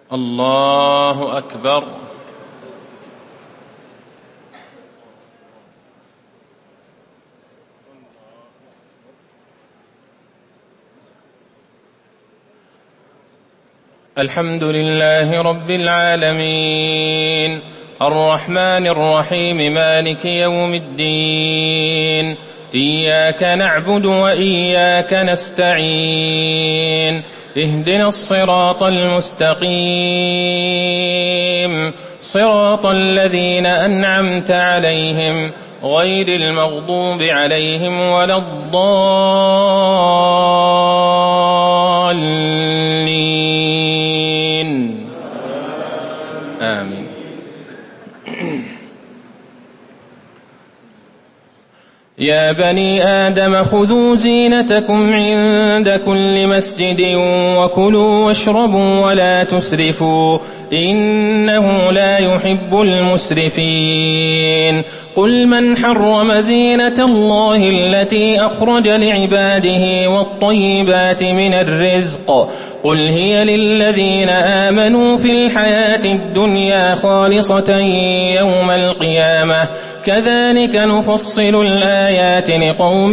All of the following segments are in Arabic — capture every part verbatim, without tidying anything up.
الله أكبر. الحمد لله رب العالمين الرحمن الرحيم مالك يوم الدين إياك نعبد وإياك نستعين اهدنا الصراط المستقيم صراط الذين أنعمت عليهم غير المغضوب عليهم ولا الضالين آمين. يا بني آدم خذوا زينتكم عند كل مسجد وكلوا واشربوا ولا تسرفوا إنه لا يحب المسرفين. قل من حرم زينة الله التي أخرج لعباده والطيبات من الرزق قل هي للذين آمنوا في الحياة الدنيا خالصة يوم القيامة كذلك نفصل الآيات لقوم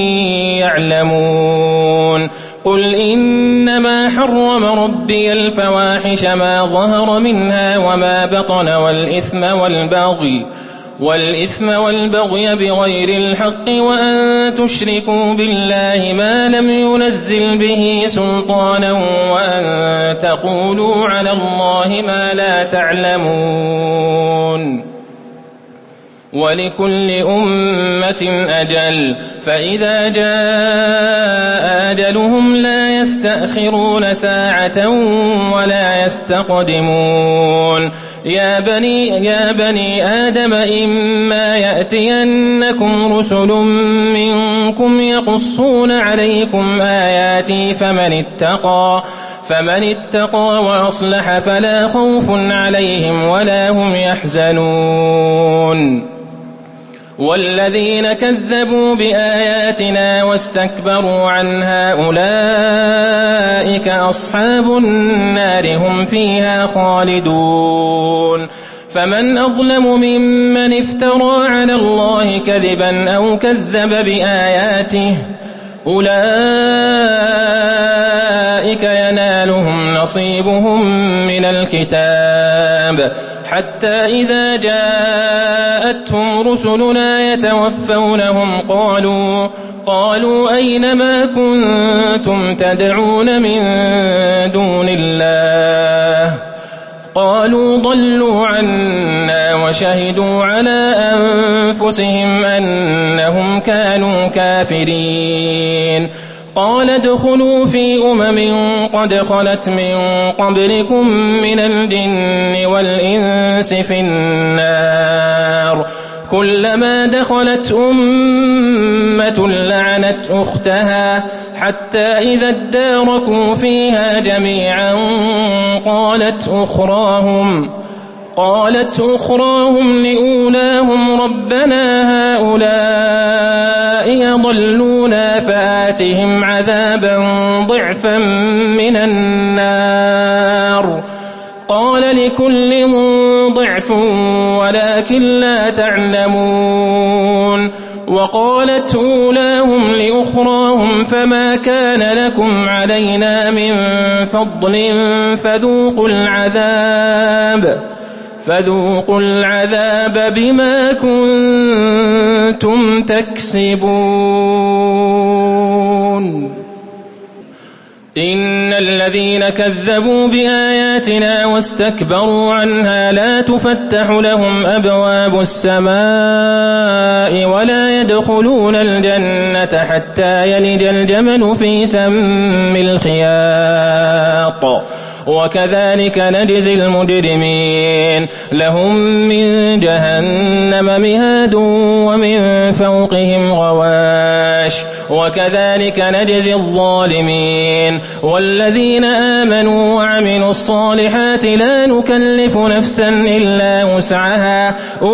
يعلمون. قل إنما حرم ربي الفواحش ما ظهر منها وما بطن والإثم والبغي والإثم والبغي بغير الحق وأن تشركوا بالله ما لم ينزل به سلطانا وأن تقولوا على الله ما لا تعلمون. ولكل أمة أجل فإذا جاء أجلهم لا يستأخرون ساعة ولا يستقدمون. يا بني, يا بني آدم إما يأتينكم رسل منكم يقصون عليكم آياتي فمن اتقى فمن اتقى وأصلح فلا خوف عليهم ولا هم يحزنون. والذين كذبوا بآياتنا واستكبروا عنها أولئك أصحاب النار هم فيها خالدون. فمن أظلم ممن افترى على الله كذبا أو كذب بآياته أولئك ينالهم نصيبهم من الكتاب حتى إذا جاءتهم رسلنا يتوفونهم قالوا قالوا أين ما كنتم تدعون من دون الله قالوا ضلوا عنا وشهدوا على أنفسهم أنهم كانوا كافرين. قال ادخلوا في أمم قد خلت من قبلكم من الجن والإنس في النار كلما دخلت أمة لعنت أختها حتى إذا اداركوا فيها جميعا قالت أخراهم قالت أخراهم لأولاهم ربنا هؤلاء يضلونا فآتهم عذابا ضعفا من النار قال لكل ضعف ولكن لا تعلمون. وقالت أولاهم لأخراهم فما كان لكم علينا من فضل فذوقوا العذاب فذوقوا العذاب بما كنتم تكسبون. إن الذين كذبوا بآياتنا واستكبروا عنها لا تفتح لهم أبواب السماء ولا يدخلون الجنة حتى يلج الجمل في سم الخياط وكذلك نجزي المجرمين. لهم من جهنم مهاد ومن فوقهم غواش وكذلك نجزي الظالمين. والذين آمنوا وعملوا الصالحات لا نكلف نفسا إلا وسعها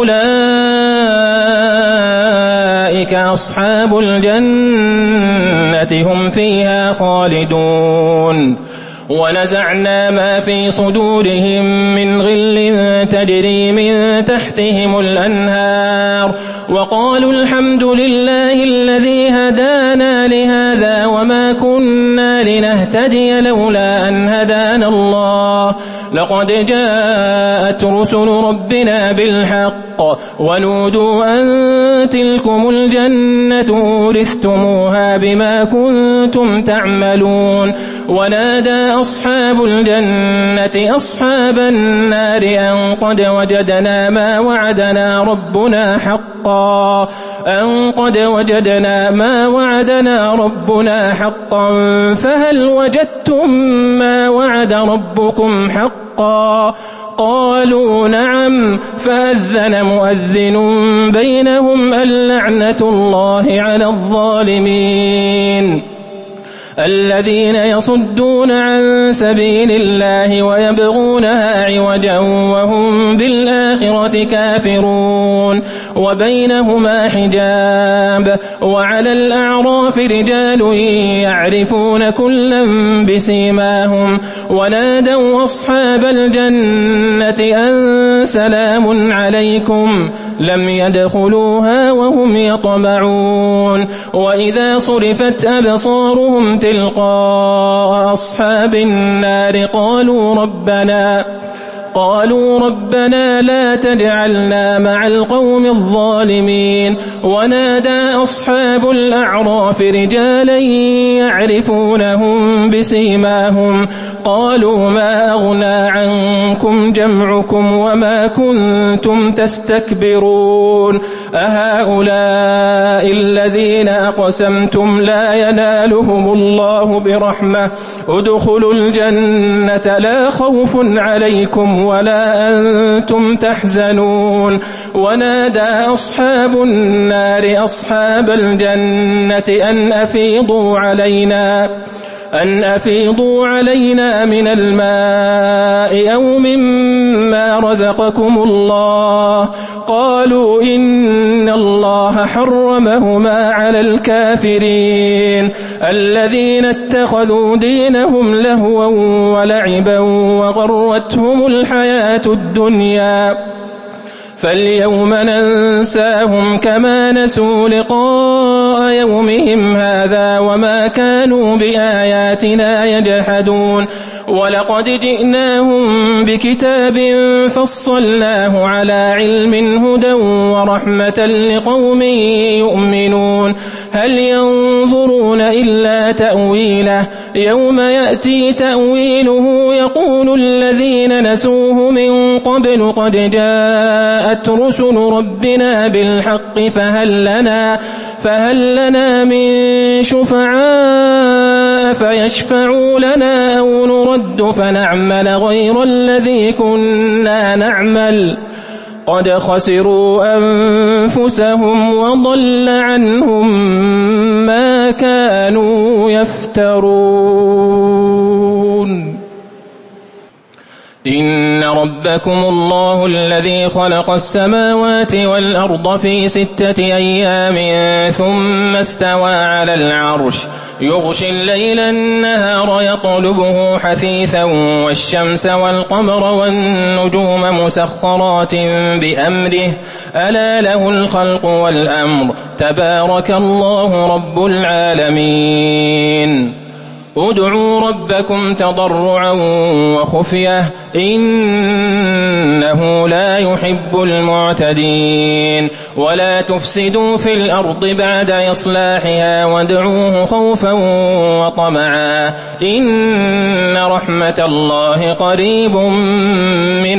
أولئك أصحاب الجنة هم فيها خالدون. ونزعنا ما في صدورهم من غل تجري من تحتهم الأنهار وقالوا الحمد لله الذي هدانا لهذا وما كنا لنهتدي لولا أن هدانا الله لقد جاءت رسل ربنا بالحق ونودوا أن تلكم الجنة أورثتموها بما كنتم تعملون ونادى أصحاب الجنة أصحاب النار أن قد وجدنا ما وعدنا ربنا حقا أن قد وجدنا ما وعدنا ربنا حقا فهل وجدتم ما وعد ربكم حقا قالوا نعم فأذن مؤذن بينهم اللعنة الله على الظالمين الذين يصدون عن سبيل الله ويبغونها عوجا وهم بالآخرة كافرون وبينهما حجاب وعلى الأعراف رجال يعرفون كلا بسيماهم ونادوا أصحاب الجنة أن سلام عليكم لم يدخلوها وهم يطمعون وإذا صرفت أبصارهم تلقاء أصحاب النار قالوا ربنا قالوا ربنا لا تجعلنا مع القوم الظالمين ونادى أصحاب الأعراف رجالا يعرفونهم بسيماهم قالوا ما أغنى عنكم جمعكم وما كنتم تستكبرون أهؤلاء الذين أقسمتم لا ينالهم الله برحمة ادخلوا الجنة لا خوف عليكم ولا أنتم تحزنون ونادى أصحاب النار أصحاب الجنة أن أفيضوا علينا أن أفيضوا علينا من الماء أو مما رزقكم الله قالوا إن الله حرمهما على الكافرين الذين اتخذوا دينهم لهوا ولعبا وغرتهم الحياة الدنيا فاليوم ننساهم كما نسوا لقاء يومهم هذا وما كانوا بآياتنا يجحدون ولقد جئناهم بكتاب فصلناه على علم هدى ورحمة لقوم يؤمنون هل ينظرون إلا تأويله يوم يأتي تأويله يقول الذين نسوه من قبل قد جاءت رسل ربنا بالحق فهل لنا, فهل لنا من شفعاء فيشفعوا لنا أو نرد فنعمل غير الذي كنا نعمل قد خسروا أنفسهم وضل عنهم ما كانوا يفترون إن ربكم الله الذي خلق السماوات والأرض في ستة أيام ثم استوى على العرش يغشي الليل النهار يطلبه حثيثا والشمس والقمر والنجوم مسخرات بأمره ألا له الخلق والأمر تبارك الله رب العالمين ادعوا ربكم تضرعا وخفية إنه لا يحب المعتدين ولا تفسدوا في الأرض بعد إصلاحها وادعوه خوفا وطمعا إن رحمة الله قريب من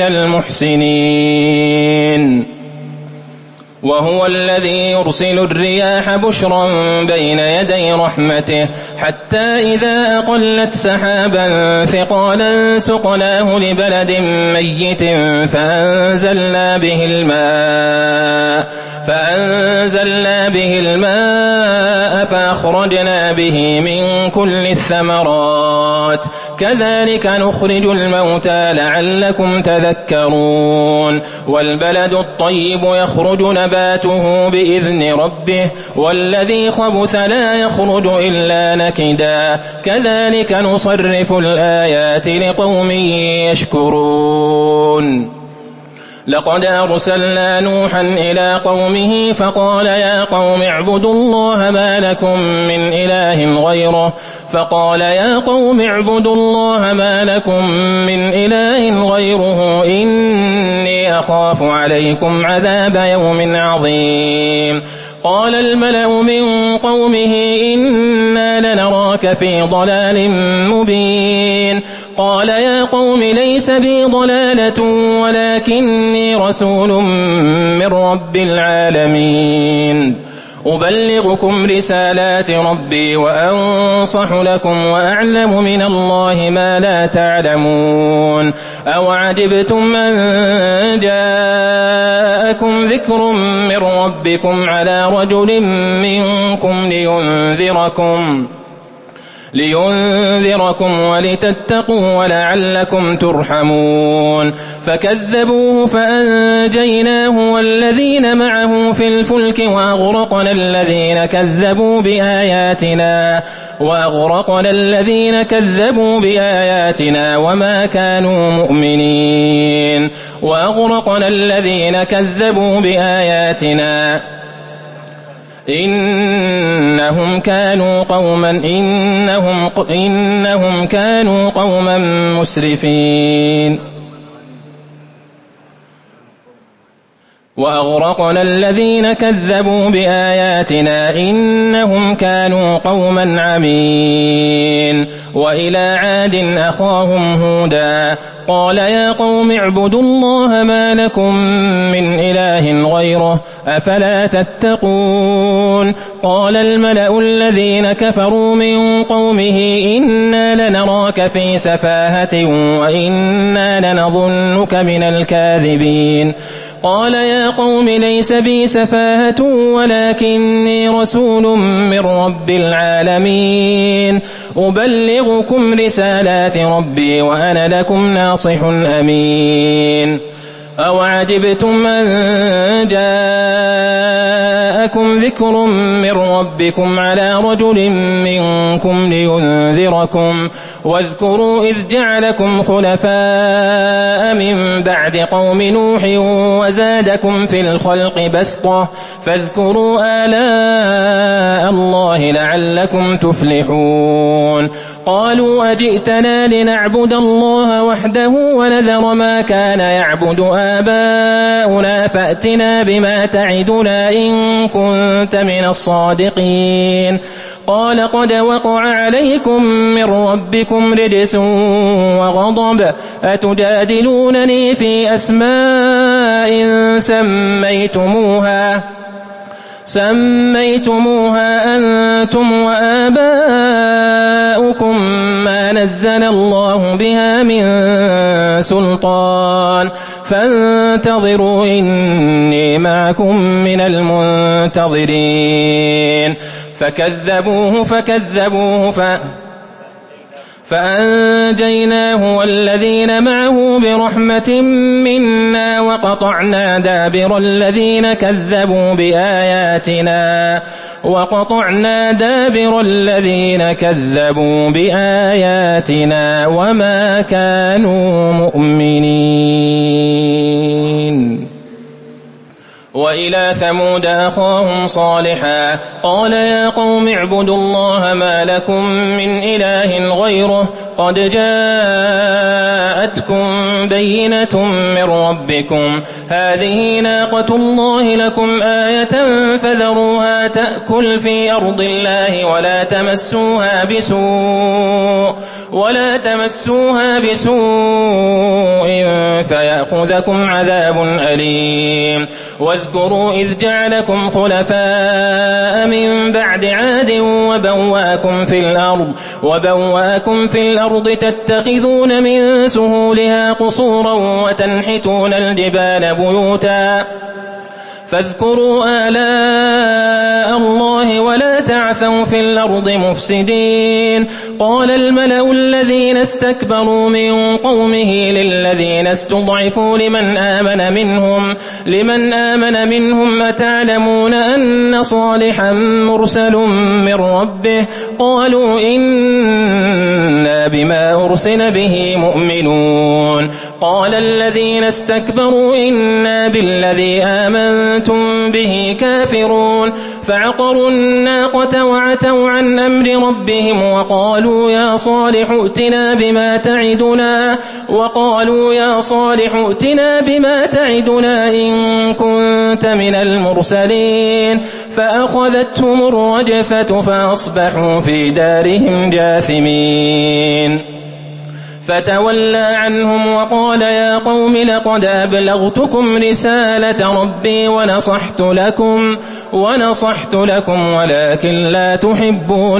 المحسنين وهو الذي يرسل الرياح بشرا بين يدي رحمته حتى إذا أقلت سحابا ثقالا سقناه لبلد ميت فأنزلنا به الماء فأنزلنا به الماء فأخرجنا به من كل الثمرات كذلك نخرج الموتى لعلكم تذكرون والبلد الطيب يخرج نباته بإذن ربه والذي خبث لا يخرج إلا نكدا كذلك نصرف الآيات لقوم يشكرون لقد أرسلنا نوحا إلى قومه فقال يا قوم اعبدوا الله ما لكم من إله غيره فقال يا قوم اعبدوا الله ما لكم من إله غيره إني أخاف عليكم عذاب يوم عظيم قال الملأ من قومه إنا لنراك في ضلال مبين قال يا قوم ليس بي ضلالة ولكني رسول من رب العالمين أبلغكم رسالات ربي وأنصح لكم وأعلم من الله ما لا تعلمون أوعجبتم أن جاءكم ذكر من ربكم على رجل منكم لينذركم لينذركم ولتتقوا ولعلكم ترحمون فكذبوه فأنجيناه والذين معه في الفلك وأغرقنا الذين كذبوا بآياتنا وأغرقنا الذين كذبوا بآياتنا وما كانوا مؤمنين وأغرقنا الذين كذبوا بآياتنا إنهم كانوا قوما إنهم إنهم كانوا قوما مسرفين وأغرقنا الذين كذبوا بآياتنا إنهم كانوا قوما عمين وإلى عاد أخاهم هودا قال يا قوم اعبدوا الله ما لكم من إله غيره أفلا تتقون قال الملأ الذين كفروا من قومه إنا لنراك في سفاهة وإنا لنظنك من الكاذبين قال يا قوم ليس بي سفاهة ولكني رسول من رب العالمين أبلغكم رسالات ربي وأنا لكم ناصح أمين أوعجبتم أن جاءكم ذكر من ربكم على رجل منكم لينذركم واذكروا إذ جعلكم خلفاء من بعد قوم نوح وزادكم في الخلق بسطة فاذكروا آلاء الله لعلكم تفلحون قالوا أجئتنا لنعبد الله وحده ونذر ما كان يعبد آباؤنا فأتنا بما تعدنا إن كنت من الصادقين قال قد وقع عليكم من ربكم رجس وغضب أتجادلونني في أسماء سميتموها سميتموها أنتم وآباؤكم ما نزل الله بها من سلطان فانتظروا إني معكم من المنتظرين فكذبوه فكذبوه ف... فأنجيناه والذين معه برحمة منا وقطعنا دابر الذين كذبوا بآياتنا وقطعنا دابر الذين كذبوا بآياتنا وما كانوا مؤمنين وإلى ثمود أخاهم صالحا قال يا قوم اعبدوا الله ما لكم من إله غيره قد جاءتكم بينة من ربكم هذه ناقة الله لكم آية فذروها تأكل في أرض الله ولا تمسوها بسوء ولا تمسوها بسوء فيأخذكم عذاب أليم واذكروا إذ جعلكم خلفاء من بعد عاد وبواكم في الأرض وبواكم في الأرض تتخذون من سهولها قصورا وتنحتون الجبال بيوتا فاذكروا آلاء الله الله ولا تعثوا في الأرض مفسدين. قال الملأ الذين استكبروا من قومه للذين استضعفوا لمن آمن منهم لمن آمن منهم أتعلمون أن صالحا مرسل من ربه قالوا إنا بما أرسل به مؤمنون. قال الذين استكبروا إنا بالذي آمنتم به كافرون. فعقروا الناقة وعتوا عن أمر ربهم وقالوا يا صالح ائتنا بما تعدنا وقالوا يا صالح ائتنا بما تعدنا إن كنت من المرسلين. فأخذتهم الرجفة فأصبحوا في دارهم جاثمين. فتولى عنهم وقال يا قوم لقد أبلغتكم رسالة ربي ونصحت لكم ونصحت لكم ولكن لا تحبون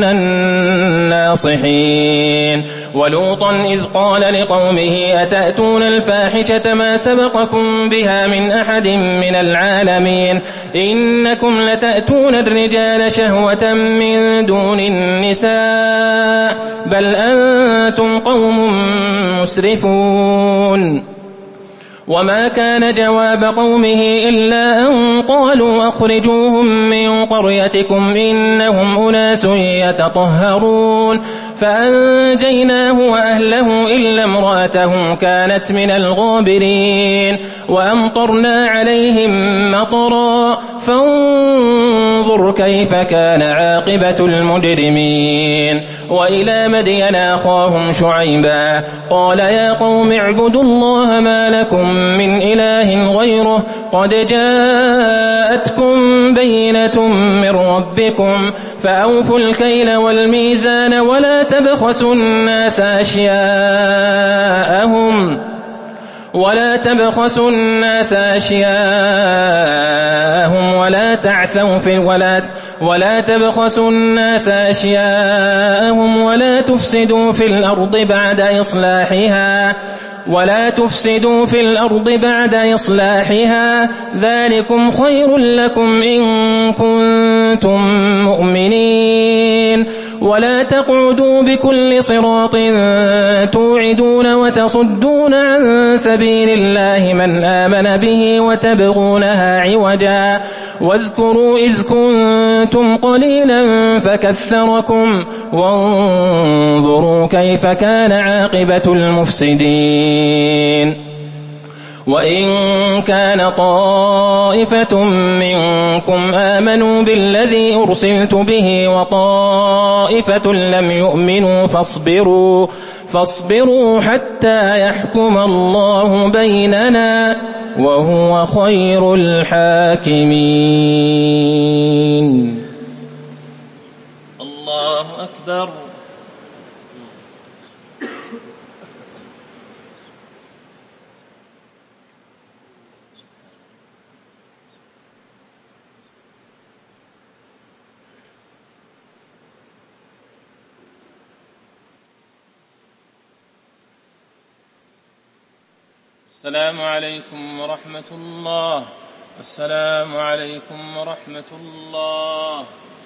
الناصحين. ولوطا إذ قال لقومه أتأتون الفاحشة ما سبقكم بها من أحد من العالمين إنكم لتأتون الرجال شهوة من دون النساء بل أنتم قوم مسرفون. وما كان جواب قومه إلا أن قالوا أخرجوهم من قريتكم إنهم أناس يتطهرون. فأنجيناه وأهله إلا امرأته كانت من الغابرين. وأمطرنا عليهم مطرا فانظر كيف كان عاقبة المجرمين. وإلى مدين أخاهم شعيبا قال يا قوم اعبدوا الله ما لكم من إله غيره قد جاءتكم بينة من ربكم فأوفوا الكيل والميزان ولا تبخسوا الناس أشياءهم ولا تبخسوا الناس أشياءهم ولا تعثوا في ولا ولا تبخسوا الناس أشياءهم ولا تفسدوا في الأرض بعد إصلاحها ولا تفسدوا في الأرض بعد إصلاحها ذلكم خير لكم إن كنتم مؤمنين. ولا تقعدوا بكل صراط توعدون وتصدون عن سبيل الله من آمن به وتبغونها عوجا واذكروا إذ كنتم قليلا فكثركم وانظروا كيف كان عاقبة المفسدين. وإن كان طائفة منكم آمنوا بالذي أرسلت به وطائفة لم يؤمنوا فاصبروا فاصبروا حتى يحكم الله بيننا وهو خير الحاكمين. الله أكبر. السلام عليكم ورحمة الله. السلام عليكم ورحمة الله.